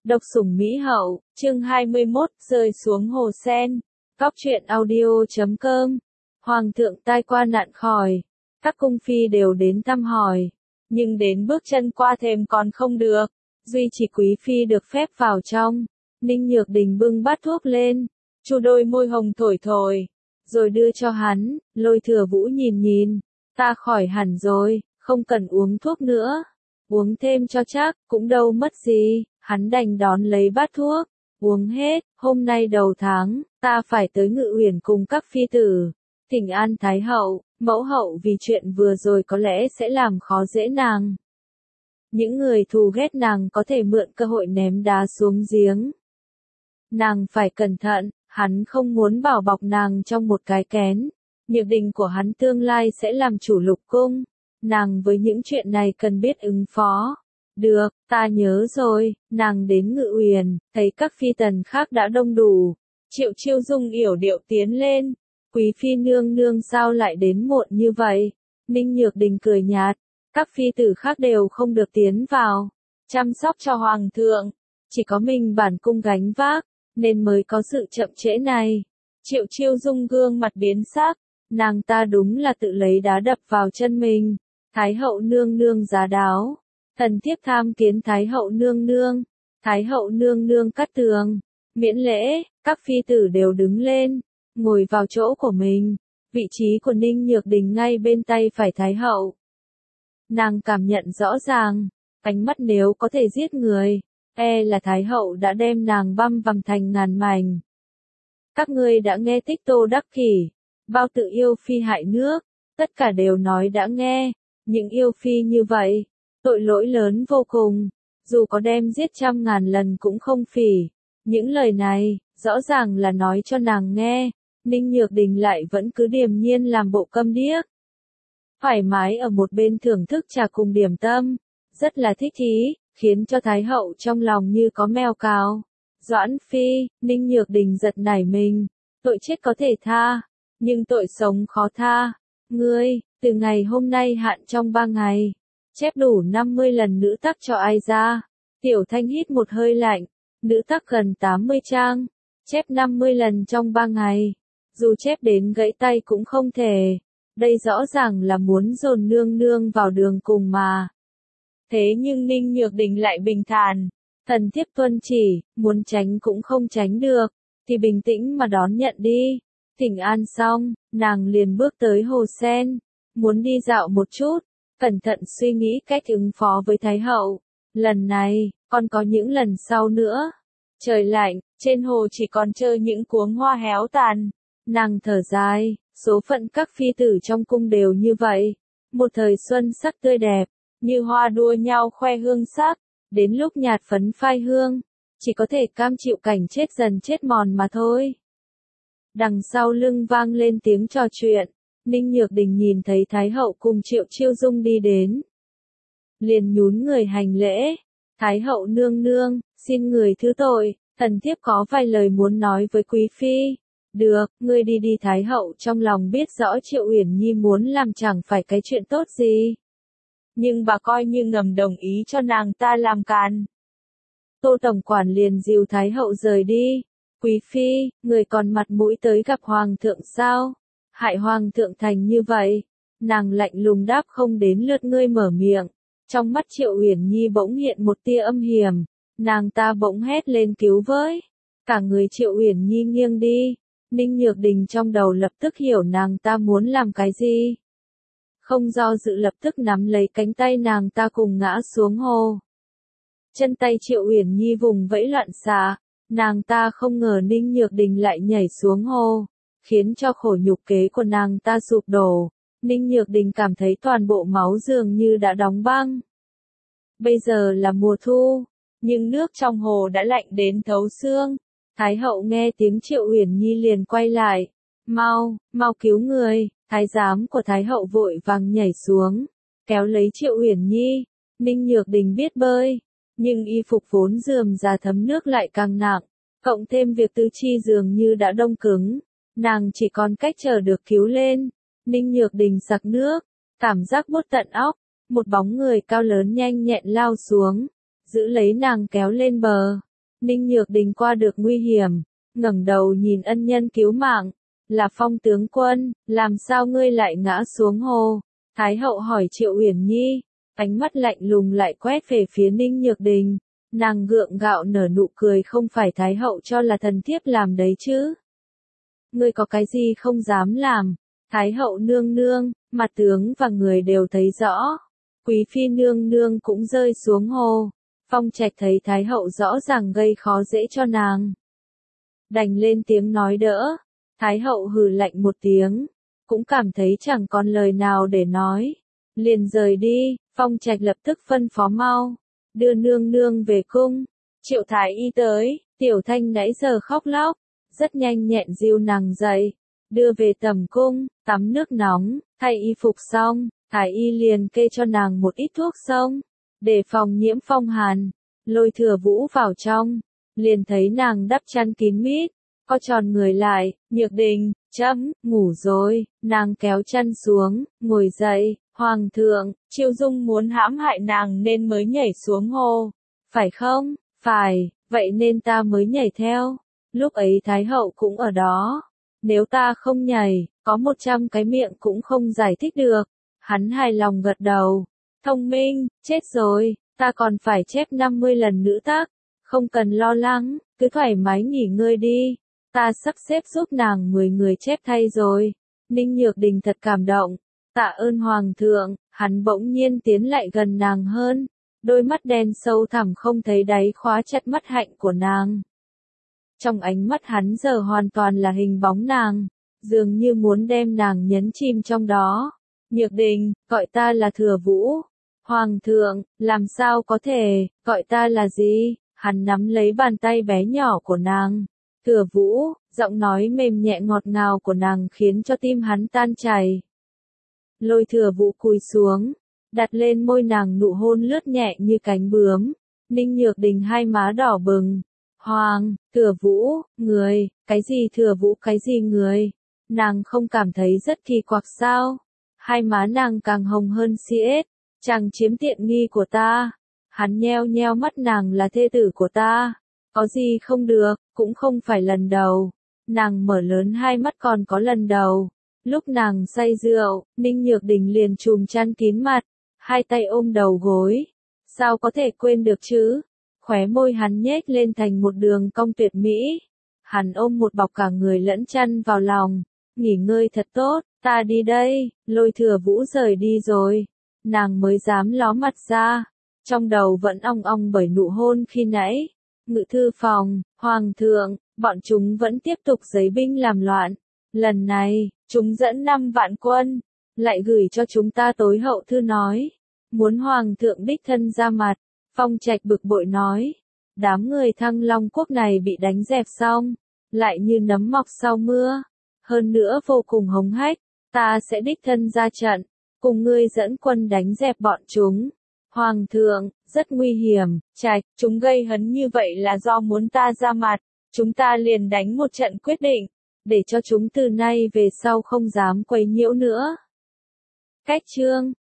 Độc sủng Mỹ hậu, chương 21, rơi xuống hồ sen. Góc truyện audio.com. Hoàng thượng tai qua nạn khỏi. Các cung phi đều đến thăm hỏi. Nhưng đến bước chân qua thềm còn không được. Duy chỉ quý phi được phép vào trong. Ninh Nhược Đình bưng bát thuốc lên. Chu đôi môi hồng thổi thổi. Rồi đưa cho hắn. Lôi Thừa Vũ nhìn nhìn. Ta khỏi hẳn rồi, không cần uống thuốc nữa. Uống thêm cho chắc, cũng đâu mất gì. Hắn đành đón lấy bát thuốc, uống hết, hôm nay đầu tháng, ta phải tới Ngự Uyển cùng các phi tử, thỉnh an Thái hậu, mẫu hậu vì chuyện vừa rồi có lẽ sẽ làm khó dễ nàng. Những người thù ghét nàng có thể mượn cơ hội ném đá xuống giếng. Nàng phải cẩn thận, hắn không muốn bảo bọc nàng trong một cái kén. Nhược Đình của hắn tương lai sẽ làm chủ Lục cung, nàng với những chuyện này cần biết ứng phó. Được, ta nhớ rồi, nàng đến Ngự Uyển, thấy các phi tần khác đã đông đủ. Triệu Chiêu Dung yểu điệu tiến lên. Quý phi nương nương sao lại đến muộn như vậy? Ninh Nhược Đình cười nhạt. Các phi tử khác đều không được tiến vào. Chăm sóc cho hoàng thượng. Chỉ có mình bản cung gánh vác, nên mới có sự chậm trễ này. Triệu Chiêu Dung gương mặt biến sắc. Nàng ta đúng là tự lấy đá đập vào chân mình. Thái hậu nương nương giá đáo. Thần thiếp tham kiến Thái hậu nương nương. Thái hậu nương nương cắt tường. Miễn lễ, các phi tử đều đứng lên, ngồi vào chỗ của mình. Vị trí của Ninh Nhược Đình ngay bên tay phải Thái hậu. Nàng cảm nhận rõ ràng, ánh mắt nếu có thể giết người, là Thái hậu đã đem nàng băm vằm thành ngàn mảnh. Các ngươi đã nghe tích Tô Đắc Kỷ, bao tự yêu phi hại nước, tất cả đều nói đã nghe. Những yêu phi như vậy, tội lỗi lớn vô cùng, dù có đem giết 100.000 lần cũng không phỉ. Những lời này, rõ ràng là nói cho nàng nghe, Ninh Nhược Đình lại vẫn cứ điềm nhiên làm bộ câm điếc. Thoải mái ở một bên thưởng thức trà cùng điểm tâm, rất là thích thú, khiến cho Thái hậu trong lòng như có mèo cào. Doãn phi, Ninh Nhược Đình giật nảy mình, tội chết có thể tha, nhưng tội sống khó tha. Ngươi, từ ngày hôm nay hạn trong 3 ngày. Chép đủ 50 lần nữ tắc cho ai ra. Tiểu Thanh hít một hơi lạnh. Nữ tắc gần 80 trang. Chép 50 lần trong 3 ngày. Dù chép đến gãy tay cũng không thể. Đây rõ ràng là muốn dồn nương nương vào đường cùng mà. Thế nhưng Ninh Nhược Đình lại bình thản. Thần thiếp tuân chỉ, muốn tránh cũng không tránh được. Thì bình tĩnh mà đón nhận đi. Thỉnh an xong, nàng liền bước tới hồ sen. Muốn đi dạo một chút. Cẩn thận suy nghĩ cách ứng phó với Thái hậu. Lần này, còn có những lần sau nữa. Trời lạnh, trên hồ chỉ còn chơi những cuống hoa héo tàn. Nàng thở dài, số phận các phi tử trong cung đều như vậy. Một thời xuân sắc tươi đẹp, như hoa đua nhau khoe hương sắc. Đến lúc nhạt phấn phai hương, chỉ có thể cam chịu cảnh chết dần chết mòn mà thôi. Đằng sau lưng vang lên tiếng trò chuyện. Ninh Nhược Đình nhìn thấy Thái hậu cùng Triệu Chiêu Dung đi đến. Liền nhún người hành lễ. Thái hậu nương nương, xin người thứ tội, thần thiếp có vài lời muốn nói với quý phi. Được, ngươi đi đi. Thái hậu trong lòng biết rõ Triệu Uyển Nhi muốn làm chẳng phải cái chuyện tốt gì. Nhưng bà coi như ngầm đồng ý cho nàng ta làm càn. Tô tổng quản liền dìu Thái hậu rời đi. Quý phi, người còn mặt mũi tới gặp hoàng thượng sao? Hại hoàng thượng thành như vậy. Nàng lạnh lùng đáp không đến lượt ngươi mở miệng. Trong mắt Triệu Uyển Nhi bỗng hiện một tia âm hiểm. Nàng ta bỗng hét lên cứu với. Cả người Triệu Uyển Nhi nghiêng đi. Ninh Nhược Đình trong đầu lập tức hiểu nàng ta muốn làm cái gì. Không do dự lập tức nắm lấy cánh tay nàng ta cùng ngã xuống hồ. Chân tay Triệu Uyển Nhi vùng vẫy loạn xạ. Nàng ta không ngờ Ninh Nhược Đình lại nhảy xuống hồ, khiến cho khổ nhục kế của nàng ta sụp đổ. Ninh Nhược Đình cảm thấy toàn bộ máu dường như đã đóng băng. Bây giờ là mùa thu, nhưng nước trong hồ đã lạnh đến thấu xương. Thái hậu nghe tiếng Triệu Uyển Nhi liền quay lại. Mau, mau cứu người. Thái giám của Thái hậu vội vàng nhảy xuống, kéo lấy Triệu Uyển Nhi. Ninh Nhược Đình biết bơi, nhưng y phục vốn rườm rà thấm nước lại càng nặng, cộng thêm việc tứ chi dường như đã đông cứng. Nàng chỉ còn cách chờ được cứu lên. Ninh Nhược Đình sặc nước, cảm giác buốt tận óc. Một bóng người cao lớn nhanh nhẹn lao xuống, giữ lấy nàng kéo lên bờ. Ninh Nhược Đình qua được nguy hiểm, ngẩng đầu nhìn ân nhân cứu mạng, là Phong tướng quân, làm sao ngươi lại ngã xuống hồ? Thái hậu hỏi Triệu Uyển Nhi, ánh mắt lạnh lùng lại quét về phía Ninh Nhược Đình, nàng gượng gạo nở nụ cười, không phải Thái hậu cho là thần thiếp làm đấy chứ? Ngươi có cái gì không dám làm? Thái hậu nương nương, mặt tướng và người đều thấy rõ. Quý phi nương nương cũng rơi xuống hồ. Phong Trạch thấy Thái hậu rõ ràng gây khó dễ cho nàng, đành lên tiếng nói đỡ. Thái hậu hừ lạnh một tiếng, cũng cảm thấy chẳng còn lời nào để nói, liền rời đi. Phong Trạch lập tức phân phó mau, đưa nương nương về cung. Triệu Thái y tới, Tiểu Thanh nãy giờ khóc lóc, rất nhanh nhẹn dìu nàng dậy, đưa về tầm cung, tắm nước nóng, thay y phục xong, Thái y liền kê cho nàng một ít thuốc xông, để phòng nhiễm phong hàn. Lôi Thừa Vũ vào trong, liền thấy nàng đắp chăn kín mít, co tròn người lại. Nhược Đình, chấm, ngủ rồi. Nàng kéo chăn xuống, ngồi dậy. Hoàng thượng, Chiêu Dung muốn hãm hại nàng nên mới nhảy xuống hồ, phải không? Phải, vậy nên ta mới nhảy theo. Lúc ấy Thái hậu cũng ở đó, nếu ta không nhảy, có 100 cái miệng cũng không giải thích được. Hắn hài lòng gật đầu. Thông minh, chết rồi, ta còn phải chép 50 lần nữa tác. Không cần lo lắng, cứ thoải mái nghỉ ngơi đi. Ta sắp xếp giúp nàng 10 người chép thay rồi. Ninh Nhược Đình thật cảm động. Tạ ơn Hoàng thượng. Hắn bỗng nhiên tiến lại gần nàng hơn. Đôi mắt đen sâu thẳm không thấy đáy khóa chặt mắt hạnh của nàng. Trong ánh mắt hắn giờ hoàn toàn là hình bóng nàng, dường như muốn đem nàng nhấn chìm trong đó. Nhược Đình, gọi ta là Thừa Vũ. Hoàng thượng, làm sao có thể, gọi ta là gì? Hắn nắm lấy bàn tay bé nhỏ của nàng. Thừa Vũ, giọng nói mềm nhẹ ngọt ngào của nàng khiến cho tim hắn tan chảy. Lôi Thừa Vũ cúi xuống, đặt lên môi nàng nụ hôn lướt nhẹ như cánh bướm. Ninh Nhược Đình hai má đỏ bừng. Thừa Vũ, người, cái gì Thừa Vũ, cái gì người? Nàng không cảm thấy rất kỳ quặc sao? Hai má nàng càng hồng hơn xiết. Chàng chiếm tiện nghi của ta. Hắn nheo nheo mắt, nàng là thê tử của ta. Có gì không được, cũng không phải lần đầu. Nàng mở lớn hai mắt, còn có lần đầu. Lúc nàng say rượu, Ninh Nhược Đình liền trùm chăn kín mặt, hai tay ôm đầu gối. Sao có thể quên được chứ? Khóe môi hắn nhếch lên thành một đường cong tuyệt mỹ. Hắn ôm một bọc cả người lẫn chăn vào lòng. Nghỉ ngơi thật tốt, ta đi đây. Lôi Thừa Vũ rời đi rồi. Nàng mới dám ló mặt ra. Trong đầu vẫn ong ong bởi nụ hôn khi nãy. Ngự thư phòng, Hoàng thượng, bọn chúng vẫn tiếp tục giấy binh làm loạn. Lần này, chúng dẫn 5 vạn quân, lại gửi cho chúng ta tối hậu thư nói. Muốn Hoàng thượng đích thân ra mặt. Phong Trạch bực bội nói. Đám người Thăng Long quốc này bị đánh dẹp xong, lại như nấm mọc sau mưa. Hơn nữa vô cùng hống hách, ta sẽ đích thân ra trận, cùng ngươi dẫn quân đánh dẹp bọn chúng. Hoàng thượng, rất nguy hiểm. Trạch, chúng gây hấn như vậy là do muốn ta ra mặt, chúng ta liền đánh một trận quyết định, để cho chúng từ nay về sau không dám quấy nhiễu nữa. Cách chương